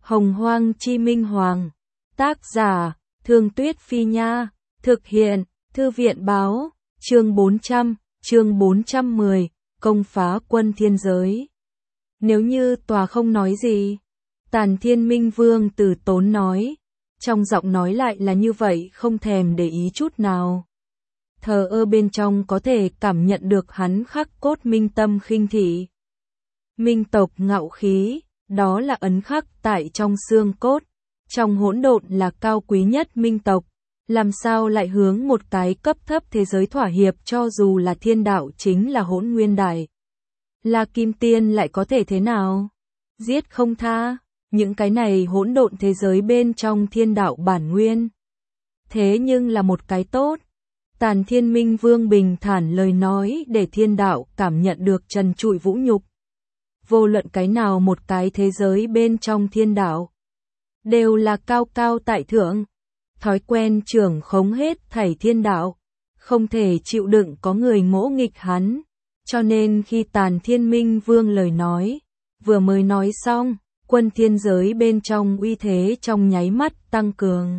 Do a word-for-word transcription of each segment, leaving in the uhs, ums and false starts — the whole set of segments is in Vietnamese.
Hồng Hoang Chi Minh Hoàng. Tác giả, Thương Tuyết Phi Nha. Thực hiện, Thư viện Báo. Chương bốn trăm, chương bốn trăm mười, công phá quân thiên giới. Nếu như tòa không nói gì, Tàn Thiên Minh Vương từ tốn nói, trong giọng nói lại là như vậy, không thèm để ý chút nào. Thờ ơ bên trong có thể cảm nhận được hắn khắc cốt minh tâm khinh thị. Minh tộc ngạo khí, đó là ấn khắc tại trong xương cốt, trong hỗn độn là cao quý nhất minh tộc, làm sao lại hướng một cái cấp thấp thế giới thỏa hiệp, cho dù là thiên đạo chính là hỗn nguyên đại. Là kim tiên lại có thể thế nào? Giết không tha, những cái này hỗn độn thế giới bên trong thiên đạo bản nguyên. Thế nhưng là một cái tốt. Tàn Thiên Minh Vương bình thản lời nói để thiên đạo cảm nhận được trần trụi vũ nhục. Vô luận cái nào một cái thế giới bên trong thiên đạo, đều là cao cao tại thượng. Thói quen trưởng khống hết thảy thiên đạo, không thể chịu đựng có người ngỗ nghịch hắn. Cho nên khi Tàn Thiên Minh Vương lời nói, vừa mới nói xong, quân thiên giới bên trong uy thế trong nháy mắt tăng cường.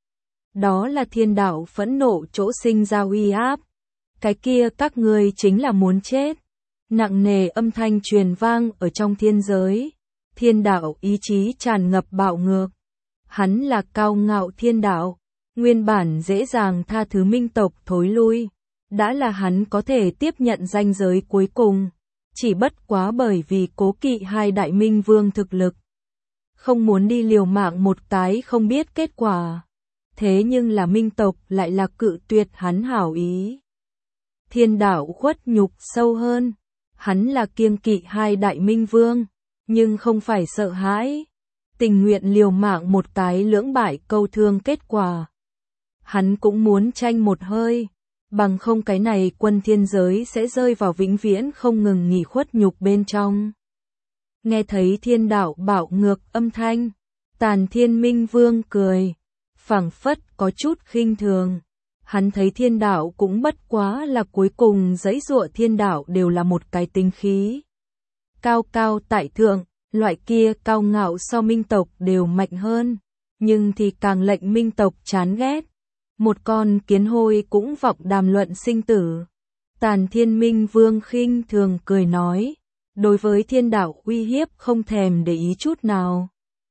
Đó là thiên đạo phẫn nộ chỗ sinh ra uy áp. Cái kia các ngươi chính là muốn chết. Nặng nề âm thanh truyền vang ở trong thiên giới. Thiên đạo ý chí tràn ngập bạo ngược. Hắn là cao ngạo thiên đạo, nguyên bản dễ dàng tha thứ minh tộc thối lui. Đã là hắn có thể tiếp nhận ranh giới cuối cùng. Chỉ bất quá bởi vì cố kỵ hai đại minh vương thực lực. Không muốn đi liều mạng một cái không biết kết quả. Thế nhưng là minh tộc lại là cự tuyệt hắn hảo ý. Thiên đạo khuất nhục sâu hơn. Hắn là kiêng kỵ hai đại minh vương, nhưng không phải sợ hãi. Tình nguyện liều mạng một cái lưỡng bại câu thương kết quả. Hắn cũng muốn tranh một hơi, bằng không cái này quân thiên giới sẽ rơi vào vĩnh viễn không ngừng nghỉ khuất nhục bên trong. Nghe thấy thiên đạo bạo ngược âm thanh, Tàn Thiên Minh Vương cười, phảng phất có chút khinh thường. Hắn thấy thiên đạo cũng bất quá là cuối cùng giãy giụa, thiên đạo đều là một cái tinh khí. Cao cao tại thượng, loại kia cao ngạo so minh tộc đều mạnh hơn, nhưng thì càng lệnh minh tộc chán ghét. Một con kiến hôi cũng vọng đàm luận sinh tử. Tàn Thiên Minh Vương khinh thường cười nói, đối với thiên đạo uy hiếp không thèm để ý chút nào.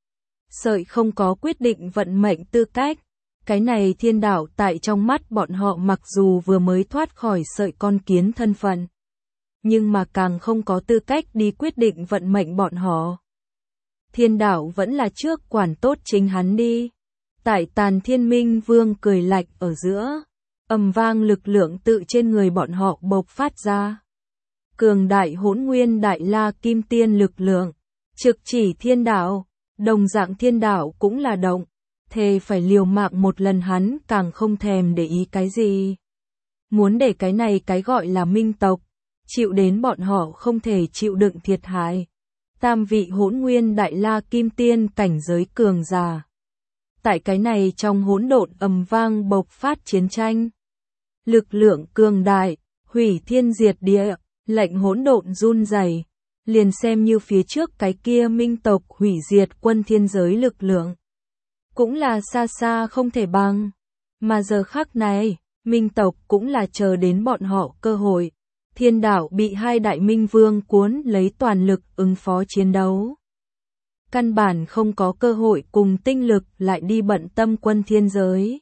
Sợi không có quyết định vận mệnh tư cách. Cái này thiên đạo tại trong mắt bọn họ mặc dù vừa mới thoát khỏi sợi con kiến thân phận, nhưng mà càng không có tư cách đi quyết định vận mệnh bọn họ. Thiên đạo vẫn là trước quản tốt chính hắn đi. Tại Tàn Thiên Minh Vương cười lạnh ở giữa, ầm vang lực lượng tự trên người bọn họ bộc phát ra. Cường đại hỗn nguyên đại la kim tiên lực lượng, trực chỉ thiên đạo, đồng dạng thiên đạo cũng là động. Thề phải liều mạng một lần, hắn càng không thèm để ý cái gì. Muốn để cái này cái gọi là minh tộc, chịu đến bọn họ không thể chịu đựng thiệt hại. Tam vị hỗn nguyên đại la kim tiên cảnh giới cường giả. Tại cái này trong hỗn độn ầm vang bộc phát chiến tranh. Lực lượng cường đại, hủy thiên diệt địa, lệnh hỗn độn run rẩy. Liền xem như phía trước cái kia minh tộc hủy diệt quân thiên giới lực lượng, cũng là xa xa không thể bằng. Mà giờ khắc này, minh tộc cũng là chờ đến bọn họ cơ hội. Thiên đạo bị hai đại minh vương cuốn lấy toàn lực ứng phó chiến đấu. Căn bản không có cơ hội cùng tinh lực lại đi bận tâm quân thiên giới.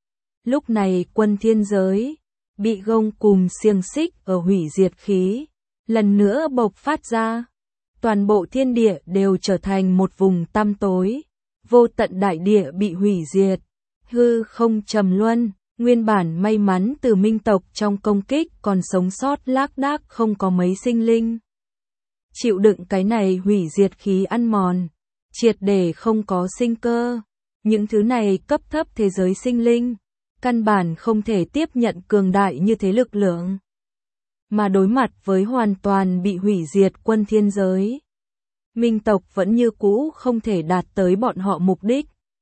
Lúc này quân thiên giới, bị gông cùng xiềng xích ở hủy diệt khí, lần nữa bộc phát ra. Toàn bộ thiên địa đều trở thành một vùng tăm tối. Vô tận đại địa bị hủy diệt, hư không trầm luân, nguyên bản may mắn từ minh tộc trong công kích còn sống sót lác đác không có mấy sinh linh. Chịu đựng cái này hủy diệt khí ăn mòn, triệt để không có sinh cơ. Những thứ này cấp thấp thế giới sinh linh, căn bản không thể tiếp nhận cường đại như thế lực lượng. Mà đối mặt với hoàn toàn bị hủy diệt quân thiên giới, minh tộc vẫn như cũ không thể đạt tới bọn họ mục đích.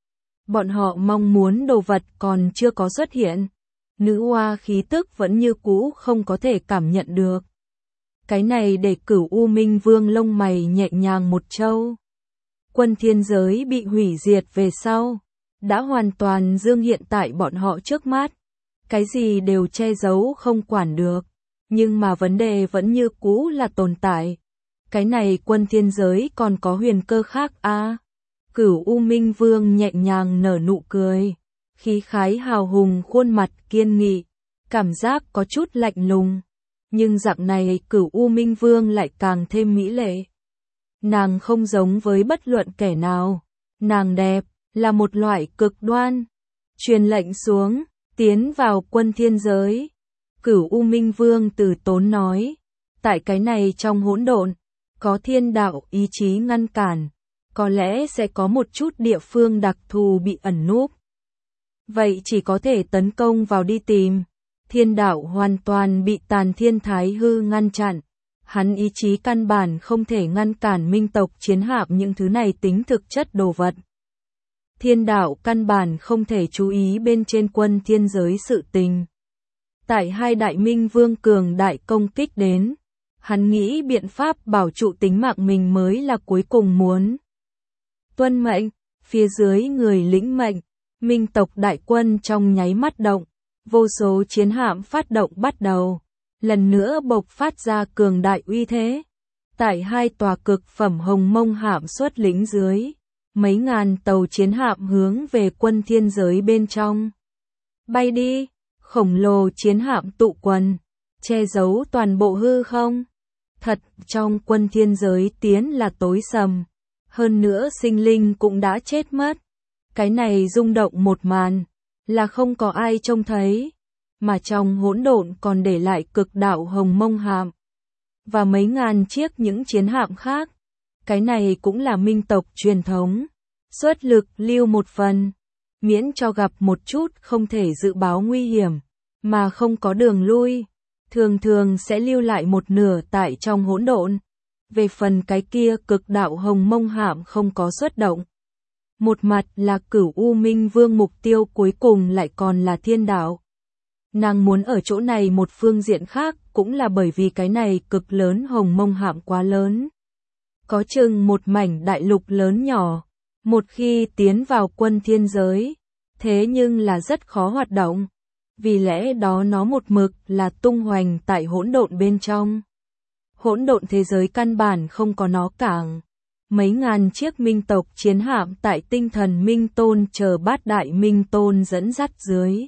Bọn họ mong muốn đồ vật còn chưa có xuất hiện. Nữ oa khí tức vẫn như cũ không có thể cảm nhận được. Cái này để Cửu U Minh Vương lông mày nhẹ nhàng một trâu. quân thiên giới bị hủy diệt về sau, đã hoàn toàn dương hiện tại bọn họ trước mắt. Cái gì đều che giấu không quản được, nhưng mà vấn đề vẫn như cũ là tồn tại. Cái này quân thiên giới còn có huyền cơ khác à? Cửu U Minh Vương nhẹ nhàng nở nụ cười, khí khái hào hùng, khuôn mặt kiên nghị, cảm giác có chút lạnh lùng. Nhưng dạng này Cửu U Minh Vương lại càng thêm mỹ lệ. Nàng không giống với bất luận kẻ nào, nàng đẹp, là một loại cực đoan. Truyền lệnh xuống, tiến vào quân thiên giới. Cửu U Minh Vương từ tốn nói, tại cái này trong hỗn độn, có thiên đạo ý chí ngăn cản, có lẽ sẽ có một chút địa phương đặc thù bị ẩn núp. Vậy chỉ có thể tấn công vào đi tìm. Thiên đạo hoàn toàn bị Tàn Thiên Thái Hư ngăn chặn. Hắn ý chí căn bản không thể ngăn cản minh tộc chiến hạm những thứ này tính thực chất đồ vật. Thiên đạo căn bản không thể chú ý bên trên quân thiên giới sự tình. Tại hai đại minh vương cường đại công kích đến, hắn nghĩ biện pháp bảo trụ tính mạng mình mới là cuối cùng muốn. Tuân mệnh, phía dưới người lĩnh mệnh, minh tộc đại quân trong nháy mắt động, vô số chiến hạm phát động bắt đầu, lần nữa bộc phát ra cường đại uy thế. Tại hai tòa cực phẩm hồng mông hạm xuất lĩnh dưới, mấy ngàn tàu chiến hạm hướng về quân thiên giới bên trong. Bay đi, khổng lồ chiến hạm tụ quần, che giấu toàn bộ hư không. Thật, trong quân thiên giới tiến là tối sầm, hơn nữa sinh linh cũng đã chết mất. Cái này rung động một màn, là không có ai trông thấy, mà trong hỗn độn còn để lại cực đạo hồng mông hạm, và mấy ngàn chiếc những chiến hạm khác. Cái này cũng là minh tộc truyền thống, xuất lực lưu một phần, miễn cho gặp một chút không thể dự báo nguy hiểm, mà không có đường lui, thường thường sẽ lưu lại một nửa tại trong hỗn độn. Về phần cái kia cực đạo hồng mông hạm không có xuất động. Một mặt là Cửu U Minh Vương, mục tiêu cuối cùng lại còn là thiên đạo. Nàng muốn ở chỗ này một phương diện khác cũng là bởi vì cái này cực lớn hồng mông hạm quá lớn. Có chừng một mảnh đại lục lớn nhỏ, một khi tiến vào quân thiên giới, thế nhưng là rất khó hoạt động. Vì lẽ đó nó một mực là tung hoành tại hỗn độn bên trong. Hỗn độn thế giới căn bản không có nó cảng. Mấy ngàn chiếc minh tộc chiến hạm tại tinh thần minh tôn chờ bát đại minh tôn dẫn dắt dưới.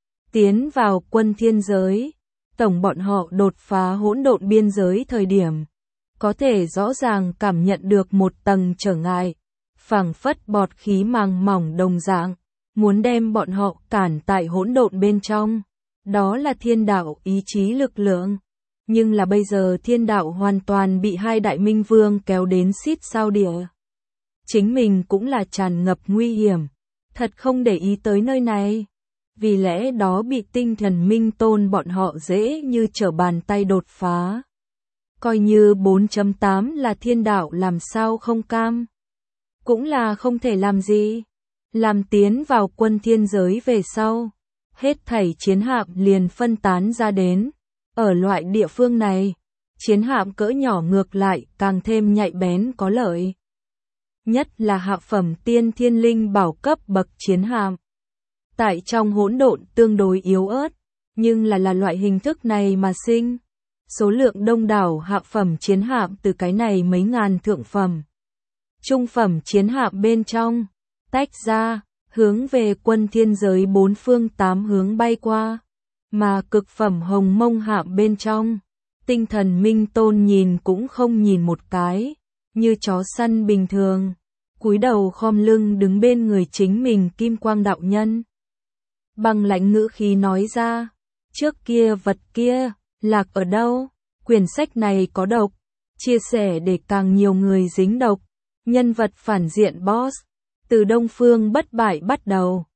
Tiến vào quân thiên giới, tổng bọn họ đột phá hỗn độn biên giới thời điểm. Có thể rõ ràng cảm nhận được một tầng trở ngại, phảng phất bọt khí màng mỏng đồng dạng, muốn đem bọn họ cản tại hỗn độn bên trong. Đó là thiên đạo ý chí lực lượng. Nhưng là bây giờ thiên đạo hoàn toàn bị hai đại minh vương kéo đến xít sao địa. Chính mình cũng là tràn ngập nguy hiểm, thật không để ý tới nơi này. Vì lẽ đó bị tinh thần minh tôn bọn họ dễ như trở bàn tay đột phá. Coi như bốn chấm tám là thiên đạo làm sao không cam. Cũng là không thể làm gì. Làm tiến vào quân thiên giới về sau, hết thảy chiến hạm liền phân tán ra đến. Ở loại địa phương này, chiến hạm cỡ nhỏ ngược lại càng thêm nhạy bén có lợi. Nhất là hạ phẩm tiên thiên linh bảo cấp bậc chiến hạm. Tại trong hỗn độn tương đối yếu ớt, nhưng là là loại hình thức này mà sinh. Số lượng đông đảo hạ phẩm chiến hạm từ cái này mấy ngàn thượng phẩm. Trung phẩm chiến hạm bên trong, tách ra, hướng về quân thiên giới bốn phương tám hướng bay qua. Mà cực phẩm hồng mông hạm bên trong, tinh thần minh tôn nhìn cũng không nhìn một cái, như chó săn bình thường, cúi đầu khom lưng đứng bên người chính mình kim quang đạo nhân. Bằng lãnh ngữ khí nói ra, trước kia vật kia, lạc ở đâu, quyển sách này có độc, chia sẻ để càng nhiều người dính độc, nhân vật phản diện boss, từ Đông Phương bất bại bắt đầu,